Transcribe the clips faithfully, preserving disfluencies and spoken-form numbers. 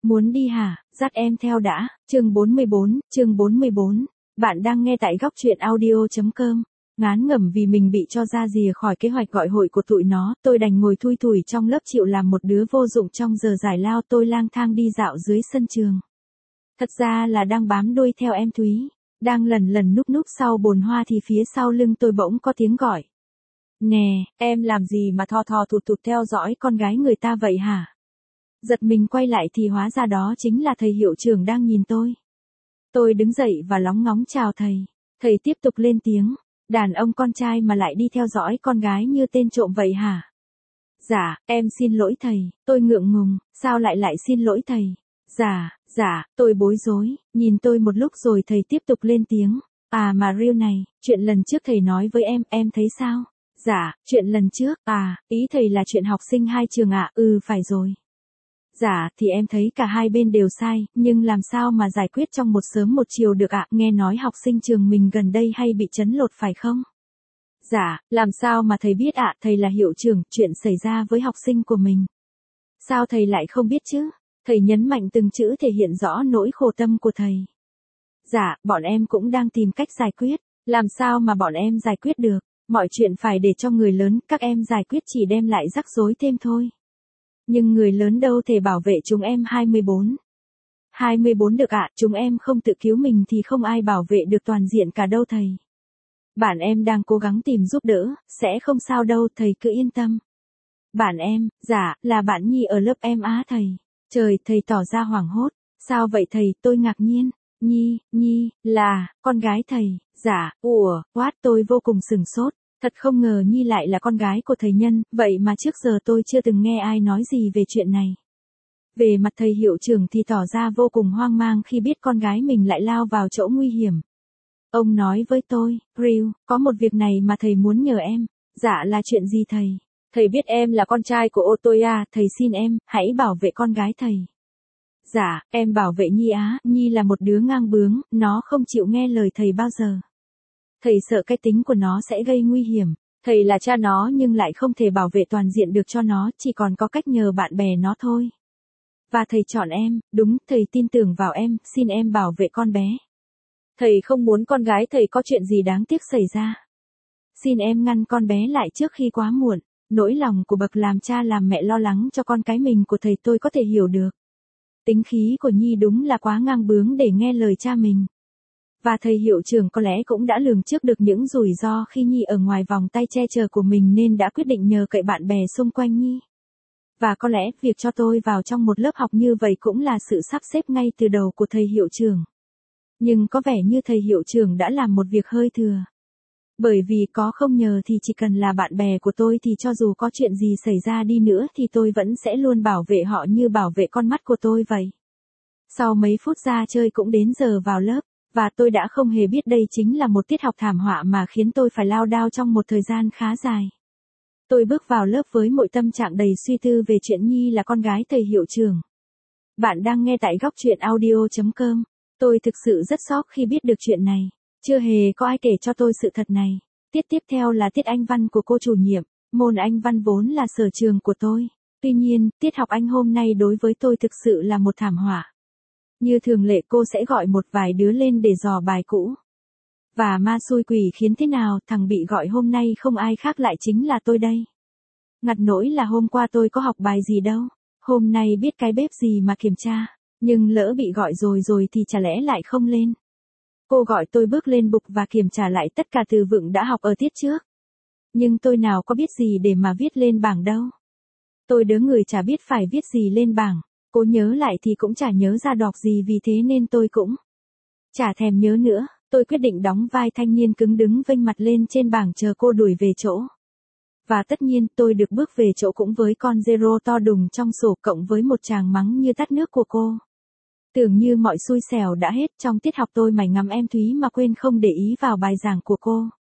Muốn đi hả? Dắt em theo đã. Chương bốn mươi bốn, chương bốn mươi bốn. Bạn đang nghe tại góc truyện audio.com. Ngán ngẩm vì mình bị cho ra rìa khỏi kế hoạch gọi hội của tụi nó, tôi đành ngồi thui thủi trong lớp chịu làm một đứa vô dụng trong giờ giải lao. Tôi lang thang đi dạo dưới sân trường. Thật ra là đang bám đuôi theo em Thúy. Đang lần lần núp núp sau bồn hoa thì phía sau lưng tôi bỗng có tiếng gọi. Nè, em làm gì mà thò thò thụt thụt theo dõi con gái người ta vậy hả? Giật mình quay lại thì hóa ra đó chính là thầy hiệu trưởng đang nhìn tôi. Tôi đứng dậy và lóng ngóng chào thầy. Thầy tiếp tục lên tiếng. Đàn ông con trai mà lại đi theo dõi con gái như tên trộm vậy hả? Dạ, em xin lỗi thầy. Tôi ngượng ngùng, sao lại lại xin lỗi thầy? Dạ, dạ, tôi bối rối, nhìn tôi một lúc rồi thầy tiếp tục lên tiếng. À mà Riu này, chuyện lần trước thầy nói với em, em thấy sao? Dạ, chuyện lần trước, à, ý thầy là chuyện học sinh hai trường ạ, à? Ừ phải rồi. Dạ, thì em thấy cả hai bên đều sai, nhưng làm sao mà giải quyết trong một sớm một chiều được ạ, à? Nghe nói học sinh trường mình gần đây hay bị trấn lột phải không? Dạ, làm sao mà thầy biết ạ, à? Thầy là hiệu trưởng, chuyện xảy ra với học sinh của mình. Sao thầy lại không biết chứ? Thầy nhấn mạnh từng chữ thể hiện rõ nỗi khổ tâm của thầy. Dạ, bọn em cũng đang tìm cách giải quyết, làm sao mà bọn em giải quyết được, mọi chuyện phải để cho người lớn, các em giải quyết chỉ đem lại rắc rối thêm thôi. Nhưng người lớn đâu thể bảo vệ chúng em. Hai mươi bốn. hai mươi bốn được ạ, à, chúng em không tự cứu mình thì không ai bảo vệ được toàn diện cả đâu thầy. Bạn em đang cố gắng tìm giúp đỡ, sẽ không sao đâu, thầy cứ yên tâm. Bạn em, dạ, là bạn Nhi ở lớp em á thầy. Trời, thầy tỏ ra hoảng hốt. Sao vậy thầy? Tôi ngạc nhiên. Nhi, Nhi, là, con gái thầy. Dạ, ủa, what, tôi vô cùng sửng sốt. Thật không ngờ Nhi lại là con gái của thầy Nhân, vậy mà trước giờ tôi chưa từng nghe ai nói gì về chuyện này. Về mặt thầy hiệu trưởng thì tỏ ra vô cùng hoang mang khi biết con gái mình lại lao vào chỗ nguy hiểm. Ông nói với tôi, Riu, có một việc này mà thầy muốn nhờ em. Dạ, là chuyện gì thầy? Thầy biết em là con trai của Otoya, thầy xin em, hãy bảo vệ con gái thầy. Dạ, em bảo vệ Nhi á, Nhi là một đứa ngang bướng, nó không chịu nghe lời thầy bao giờ. Thầy sợ cái tính của nó sẽ gây nguy hiểm. Thầy là cha nó nhưng lại không thể bảo vệ toàn diện được cho nó, chỉ còn có cách nhờ bạn bè nó thôi. Và thầy chọn em, đúng, thầy tin tưởng vào em, xin em bảo vệ con bé. Thầy không muốn con gái thầy có chuyện gì đáng tiếc xảy ra. Xin em ngăn con bé lại trước khi quá muộn. Nỗi lòng của bậc làm cha làm mẹ lo lắng cho con cái mình của thầy tôi có thể hiểu được. Tính khí của Nhi đúng là quá ngang bướng để nghe lời cha mình. Và thầy hiệu trưởng có lẽ cũng đã lường trước được những rủi ro khi Nhi ở ngoài vòng tay che chở của mình nên đã quyết định nhờ cậy bạn bè xung quanh Nhi. Và có lẽ việc cho tôi vào trong một lớp học như vậy cũng là sự sắp xếp ngay từ đầu của thầy hiệu trưởng. Nhưng có vẻ như thầy hiệu trưởng đã làm một việc hơi thừa. Bởi vì có không nhờ thì chỉ cần là bạn bè của tôi thì cho dù có chuyện gì xảy ra đi nữa thì tôi vẫn sẽ luôn bảo vệ họ như bảo vệ con mắt của tôi vậy. Sau mấy phút ra chơi cũng đến giờ vào lớp, và tôi đã không hề biết đây chính là một tiết học thảm họa mà khiến tôi phải lao đao trong một thời gian khá dài. Tôi bước vào lớp với mọi tâm trạng đầy suy tư về chuyện Nhi là con gái thầy hiệu trưởng. Bạn đang nghe tại góc truyện audio.com. Tôi thực sự rất sốc khi biết được chuyện này. Chưa hề có ai kể cho tôi sự thật này. Tiết tiếp theo là tiết Anh văn của cô chủ nhiệm. Môn Anh văn vốn là sở trường của tôi. Tuy nhiên, tiết học Anh hôm nay đối với tôi thực sự là một thảm họa. Như thường lệ cô sẽ gọi một vài đứa lên để dò bài cũ. Và ma xui quỷ khiến thế nào, thằng bị gọi hôm nay không ai khác lại chính là tôi đây. Ngặt nỗi là hôm qua tôi có học bài gì đâu. Hôm nay biết cái bếp gì mà kiểm tra. Nhưng lỡ bị gọi rồi rồi thì chả lẽ lại không lên. Cô gọi tôi bước lên bục và kiểm tra lại tất cả từ vựng đã học ở tiết trước. Nhưng tôi nào có biết gì để mà viết lên bảng đâu. Tôi đứa người chả biết phải viết gì lên bảng. Cô nhớ lại thì cũng chả nhớ ra đọc gì vì thế nên tôi cũng chả thèm nhớ nữa. Tôi quyết định đóng vai thanh niên cứng đứng vênh mặt lên trên bảng chờ cô đuổi về chỗ. Và tất nhiên tôi được bước về chỗ cũng với con zero to đùng trong sổ cộng với một tràng mắng như tắt nước của cô. Tưởng như mọi xui xẻo đã hết trong tiết học tôi mải ngắm em Thúy mà quên không để ý vào bài giảng của cô.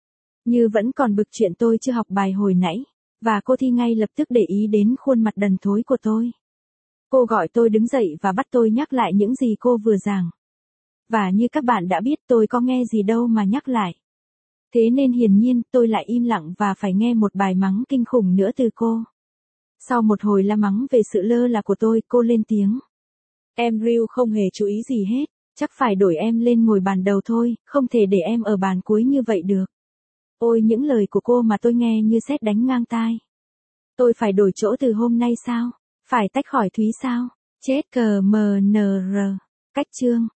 Như vẫn còn bực chuyện tôi chưa học bài hồi nãy. Và cô Thi ngay lập tức để ý đến khuôn mặt đần thối của tôi. Cô gọi tôi đứng dậy và bắt tôi nhắc lại những gì cô vừa giảng. Và như các bạn đã biết tôi có nghe gì đâu mà nhắc lại. Thế nên hiển nhiên tôi lại im lặng và phải nghe một bài mắng kinh khủng nữa từ cô. Sau một hồi la mắng về sự lơ là của tôi, cô lên tiếng. Em Ryu không hề chú ý gì hết, chắc phải đổi em lên ngồi bàn đầu thôi, không thể để em ở bàn cuối như vậy được. Ôi những lời của cô mà tôi nghe như sét đánh ngang tai. Tôi phải đổi chỗ từ hôm nay sao? Phải tách khỏi Thúy sao? Chết cờ mờ nờ rờ. Cách chương.